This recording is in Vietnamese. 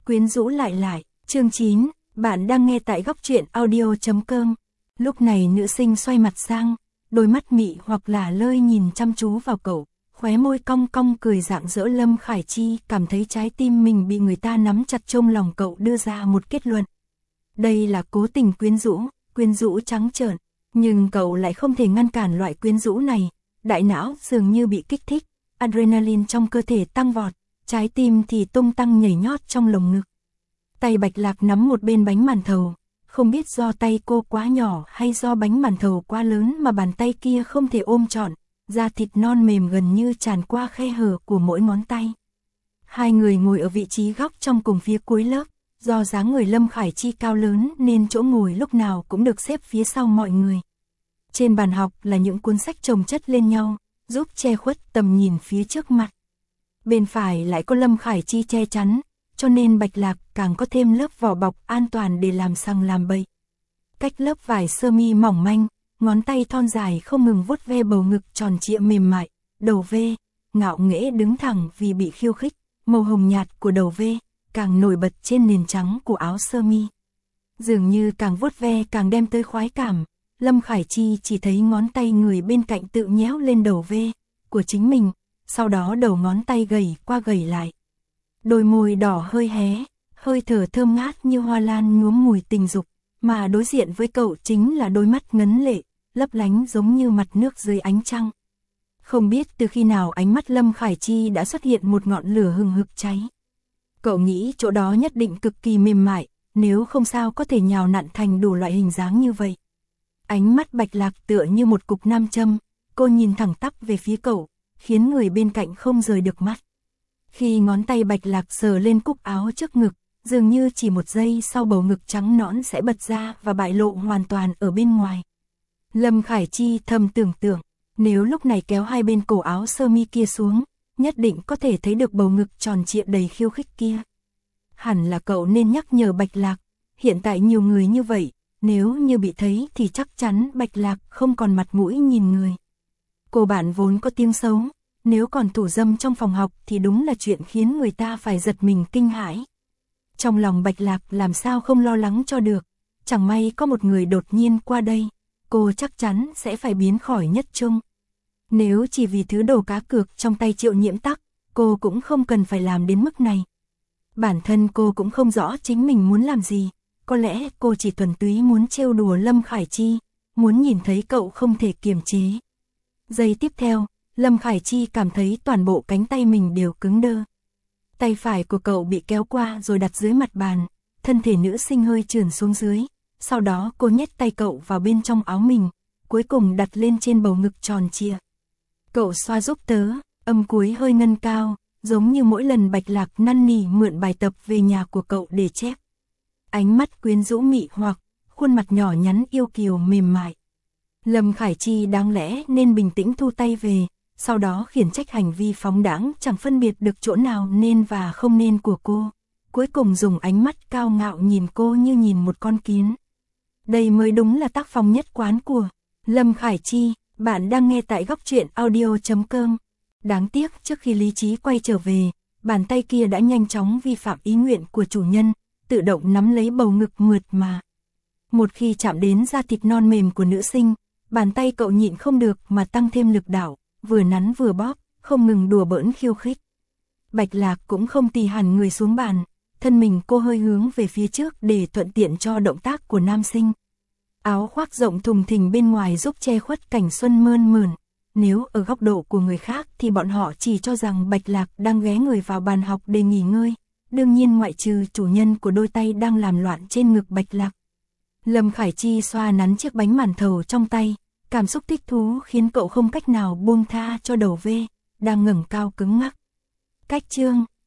Quyến rũ lại, chương 9, bạn đang nghe tại góc truyện audio.com. Lúc này nữ sinh xoay mặt sang, đôi mắt mị hoặc là lơi nhìn chăm chú vào cậu, khóe môi cong cong cười rạng rỡ. Lâm Khải Chi cảm thấy trái tim mình bị người ta nắm chặt, trong lòng cậu đưa ra một kết luận. Đây là cố tình quyến rũ trắng trợn, nhưng cậu lại không thể ngăn cản loại quyến rũ này, đại não dường như bị kích thích, adrenaline trong cơ thể tăng vọt, trái tim thì tung tăng nhảy nhót trong lồng ngực. Tay Bạch Lạc nắm một bên bánh màn thầu, không biết do tay cô quá nhỏ hay do bánh màn thầu quá lớn mà bàn tay kia không thể ôm trọn, da thịt non mềm gần như tràn qua khe hở của mỗi ngón tay. Hai người ngồi ở vị trí góc trong cùng phía cuối lớp, do dáng người Lâm Khải Chi cao lớn nên chỗ ngồi lúc nào cũng được xếp phía sau mọi người. Trên bàn học là những cuốn sách chồng chất lên nhau, giúp che khuất tầm nhìn phía trước mặt. Bên phải lại có Lâm Khải Chi che chắn, cho nên Bạch Lạc càng có thêm lớp vỏ bọc an toàn để làm sằng làm bậy. Cách lớp vải sơ mi mỏng manh, ngón tay thon dài không ngừng vuốt ve bầu ngực tròn trịa mềm mại, đầu V, ngạo nghễ đứng thẳng vì bị khiêu khích, màu hồng nhạt của đầu V càng nổi bật trên nền trắng của áo sơ mi. Dường như càng vuốt ve càng đem tới khoái cảm, Lâm Khải Chi chỉ thấy ngón tay người bên cạnh tự nhéo lên đầu V của chính mình, sau đó đầu ngón tay gầy qua gầy lại. Đôi môi đỏ hơi hé, hơi thở thơm ngát như hoa lan nhuốm mùi tình dục, mà đối diện với cậu chính là đôi mắt ngấn lệ, lấp lánh giống như mặt nước dưới ánh trăng. Không biết từ khi nào ánh mắt Lâm Khải Chi đã xuất hiện một ngọn lửa hừng hực cháy. Cậu nghĩ chỗ đó nhất định cực kỳ mềm mại, nếu không sao có thể nhào nặn thành đủ loại hình dáng như vậy. Ánh mắt Bạch Lạc tựa như một cục nam châm, cô nhìn thẳng tắp về phía cậu, khiến người bên cạnh không rời được mắt. Khi ngón tay Bạch Lạc sờ lên cúc áo trước ngực, dường như chỉ một giây sau bầu ngực trắng nõn sẽ bật ra và bại lộ hoàn toàn ở bên ngoài. Lâm Khải Chi thầm tưởng tượng, nếu lúc này kéo hai bên cổ áo sơ mi kia xuống, nhất định có thể thấy được bầu ngực tròn trịa đầy khiêu khích kia. Hẳn là cậu nên nhắc nhở Bạch Lạc, hiện tại nhiều người như vậy, nếu như bị thấy thì chắc chắn Bạch Lạc không còn mặt mũi nhìn người. Cô bạn vốn có tiếng xấu, nếu còn thủ dâm trong phòng học thì đúng là chuyện khiến người ta phải giật mình kinh hãi. Trong lòng Bạch Lạc làm sao không lo lắng cho được, chẳng may có một người đột nhiên qua đây, cô chắc chắn sẽ phải biến khỏi nhất trung. Nếu chỉ vì thứ đồ cá cược trong tay Triệu Nhiễm Tắc, cô cũng không cần phải làm đến mức này. Bản thân cô cũng không rõ chính mình muốn làm gì, có lẽ cô chỉ thuần túy muốn trêu đùa Lâm Khải Chi, muốn nhìn thấy cậu không thể kiềm chế. Giây tiếp theo, Lâm Khải Chi cảm thấy toàn bộ cánh tay mình đều cứng đơ. Tay phải của cậu bị kéo qua rồi đặt dưới mặt bàn, thân thể nữ sinh hơi trườn xuống dưới, sau đó cô nhét tay cậu vào bên trong áo mình, cuối cùng đặt lên trên bầu ngực tròn trịa. Cậu xoa giúp tớ, âm cuối hơi ngân cao, giống như mỗi lần Bạch Lạc năn nỉ mượn bài tập về nhà của cậu để chép. Ánh mắt quyến rũ mị hoặc, khuôn mặt nhỏ nhắn yêu kiều mềm mại. Lâm Khải Chi đáng lẽ nên bình tĩnh thu tay về, sau đó khiển trách hành vi phóng đãng chẳng phân biệt được chỗ nào nên và không nên của cô, cuối cùng dùng ánh mắt cao ngạo nhìn cô như nhìn một con kiến. Đây mới đúng là tác phong nhất quán của Lâm Khải Chi. Bạn đang nghe tại góc truyện audio.com. Đáng tiếc trước khi lý trí quay trở về, bàn tay kia đã nhanh chóng vi phạm ý nguyện của chủ nhân, tự động nắm lấy bầu ngực mượt mà. Một khi chạm đến da thịt non mềm của nữ sinh, bàn tay cậu nhịn không được mà tăng thêm lực đảo, vừa nắn vừa bóp, không ngừng đùa bỡn khiêu khích. Bạch Lạc cũng không tì hẳn người xuống bàn, thân mình cô hơi hướng về phía trước để thuận tiện cho động tác của nam sinh. Áo khoác rộng thùng thình bên ngoài giúp che khuất cảnh xuân mơn mởn. Nếu ở góc độ của người khác thì bọn họ chỉ cho rằng Bạch Lạc đang ghé người vào bàn học để nghỉ ngơi, đương nhiên ngoại trừ chủ nhân của đôi tay đang làm loạn trên ngực Bạch Lạc. Lâm Khải Chi xoa nắn chiếc bánh màn thầu trong tay, cảm xúc thích thú khiến cậu không cách nào buông tha cho đầu V, đang ngẩng cao cứng ngắc. Cách chương